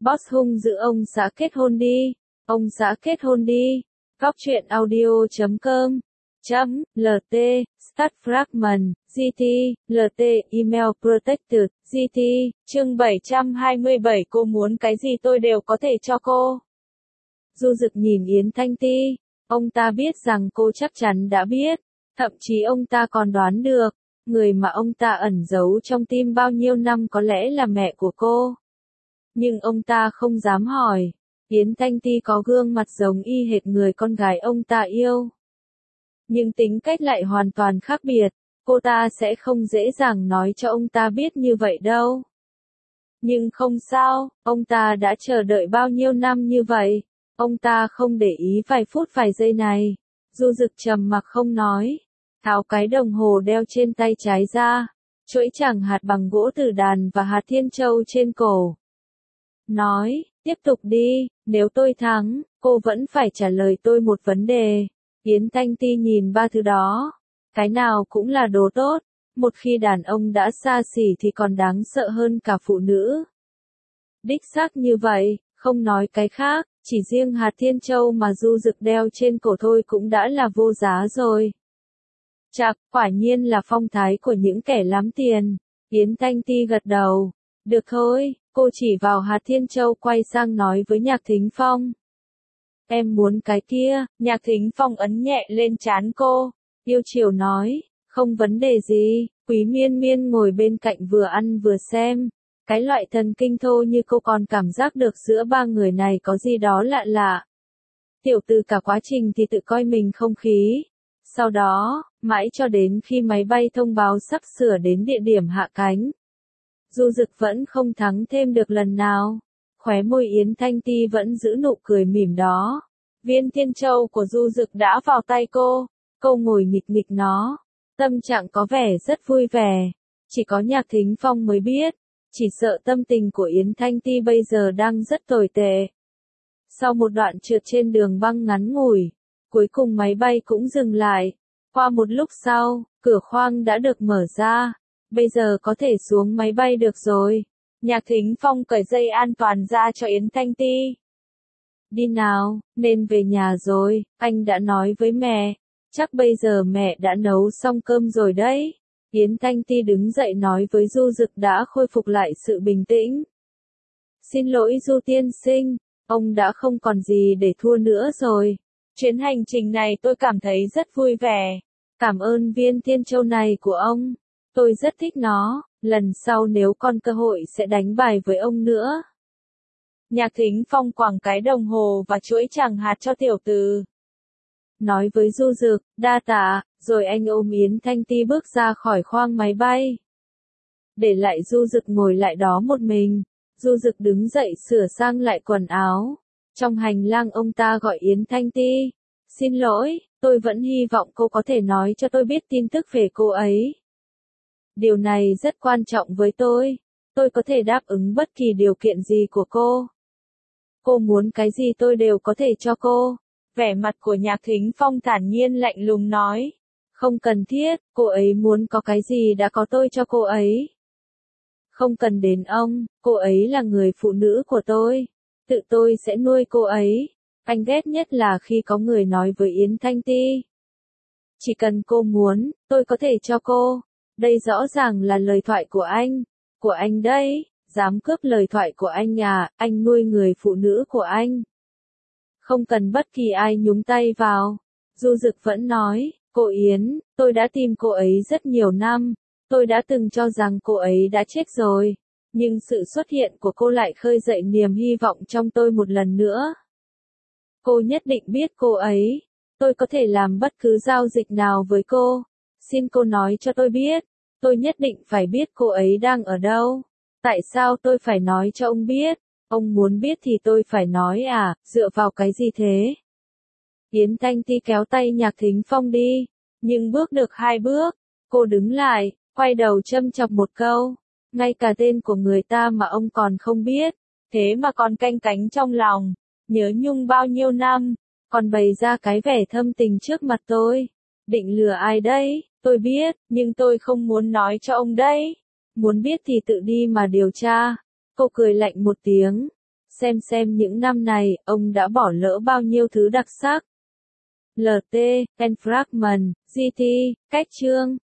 Boss hung dữ ông xã kết hôn đi. Ông xã kết hôn đi. Góc truyện audio.com LT, Start Fragment, GT, LT, Email Protected, GT, chương 727 cô muốn cái gì tôi đều có thể cho cô. Du Dực nhìn Yến Thanh Ti, ông ta biết rằng cô chắc chắn đã biết, thậm chí ông ta còn đoán được, người mà ông ta ẩn giấu trong tim bao nhiêu năm có lẽ là mẹ của cô. Nhưng ông ta không dám hỏi, Yến Thanh Ti có gương mặt giống y hệt người con gái ông ta yêu. Nhưng tính cách lại hoàn toàn khác biệt, cô ta sẽ không dễ dàng nói cho ông ta biết như vậy đâu. Nhưng không sao, ông ta đã chờ đợi bao nhiêu năm như vậy, ông ta không để ý vài phút vài giây này. Du Dực trầm mặc không nói, tháo cái đồng hồ đeo trên tay trái ra, chuỗi chẳng hạt bằng gỗ tử đàn và hạt thiên châu trên cổ. Nói, tiếp tục đi, nếu tôi thắng, cô vẫn phải trả lời tôi một vấn đề. Yến Thanh Ti nhìn ba thứ đó, cái nào cũng là đồ tốt, một khi đàn ông đã xa xỉ thì còn đáng sợ hơn cả phụ nữ. Đích xác như vậy, không nói cái khác, chỉ riêng hạt thiên châu mà Du Dực đeo trên cổ thôi cũng đã là vô giá rồi. Chạc, quả nhiên là phong thái của những kẻ lắm tiền. Yến Thanh Ti gật đầu. Được thôi, cô chỉ vào hạt thiên châu quay sang nói với Nhạc Thính Phong. Em muốn cái kia, Nhạc Thính Phong ấn nhẹ lên trán cô, yêu chiều nói, không vấn đề gì. Quý Miên Miên ngồi bên cạnh vừa ăn vừa xem, cái loại thần kinh thô như cô còn cảm giác được giữa ba người này có gì đó lạ lạ. Tiểu Từ cả quá trình thì tự coi mình không khí. Sau đó, mãi cho đến khi máy bay thông báo sắp sửa đến địa điểm hạ cánh, Du Dực vẫn không thắng thêm được lần nào. Khóe môi Yến Thanh Ti vẫn giữ nụ cười mỉm đó. Viên thiên châu của Du Dực đã vào tay cô ngồi nghịch nghịch nó. Tâm trạng có vẻ rất vui vẻ. Chỉ có Nhạc Thính Phong mới biết, chỉ sợ tâm tình của Yến Thanh Ti bây giờ đang rất tồi tệ. Sau một đoạn trượt trên đường băng ngắn ngủi, cuối cùng máy bay cũng dừng lại. Qua một lúc sau, cửa khoang đã được mở ra. Bây giờ có thể xuống máy bay được rồi. Nhạc Thính Phong cởi dây an toàn ra cho Yến Thanh Ti. Đi nào, nên về nhà rồi, anh đã nói với mẹ. Chắc bây giờ mẹ đã nấu xong cơm rồi đấy. Yến Thanh Ti đứng dậy nói với Du Dực đã khôi phục lại sự bình tĩnh. Xin lỗi Du tiên sinh, ông đã không còn gì để thua nữa rồi. Chuyến hành trình này tôi cảm thấy rất vui vẻ. Cảm ơn viên thiên châu này của ông. Tôi rất thích nó, lần sau nếu còn cơ hội sẽ đánh bài với ông nữa. Nhạc Thính Phong quẳng cái đồng hồ và chuỗi chẳng hạt cho Tiểu Từ. Nói với Du Dực, đa tạ, rồi anh ôm Yến Thanh Ti bước ra khỏi khoang máy bay. Để lại Du Dực ngồi lại đó một mình, Du Dực đứng dậy sửa sang lại quần áo. Trong hành lang ông ta gọi Yến Thanh Ti. Xin lỗi, tôi vẫn hy vọng cô có thể nói cho tôi biết tin tức về cô ấy. Điều này rất quan trọng với tôi có thể đáp ứng bất kỳ điều kiện gì của cô. Cô muốn cái gì tôi đều có thể cho cô. Vẻ mặt của Nhạc Thính Phong thản nhiên lạnh lùng nói. Không cần thiết, cô ấy muốn có cái gì đã có tôi cho cô ấy. Không cần đến ông, cô ấy là người phụ nữ của tôi. Tự tôi sẽ nuôi cô ấy. Anh ghét nhất là khi có người nói với Yến Thanh Ti. Chỉ cần cô muốn, tôi có thể cho cô. Đây rõ ràng là lời thoại của anh đấy, dám cướp lời thoại của anh à, anh nuôi người phụ nữ của anh. Không cần bất kỳ ai nhúng tay vào. Du Dực vẫn nói, cô Yến, tôi đã tìm cô ấy rất nhiều năm, tôi đã từng cho rằng cô ấy đã chết rồi, nhưng sự xuất hiện của cô lại khơi dậy niềm hy vọng trong tôi một lần nữa. Cô nhất định biết cô ấy, tôi có thể làm bất cứ giao dịch nào với cô, xin cô nói cho tôi biết. Tôi nhất định phải biết cô ấy đang ở đâu. Tại sao tôi phải nói cho ông biết? Ông muốn biết thì tôi phải nói à, dựa vào cái gì thế? Yến Thanh Ti kéo tay Nhạc Thính Phong đi, nhưng bước được 2 bước, cô đứng lại, quay đầu châm chọc một câu. Ngay cả tên của người ta mà ông còn không biết, thế mà còn canh cánh trong lòng, nhớ nhung bao nhiêu năm, còn bày ra cái vẻ thâm tình trước mặt tôi. Định lừa ai đấy? Tôi biết, nhưng tôi không muốn nói cho ông đấy. Muốn biết thì tự đi mà điều tra. Cô cười lạnh một tiếng. Xem những năm này, ông đã bỏ lỡ bao nhiêu thứ đặc sắc. LT, Ken Fragment, GT, Cách Chương.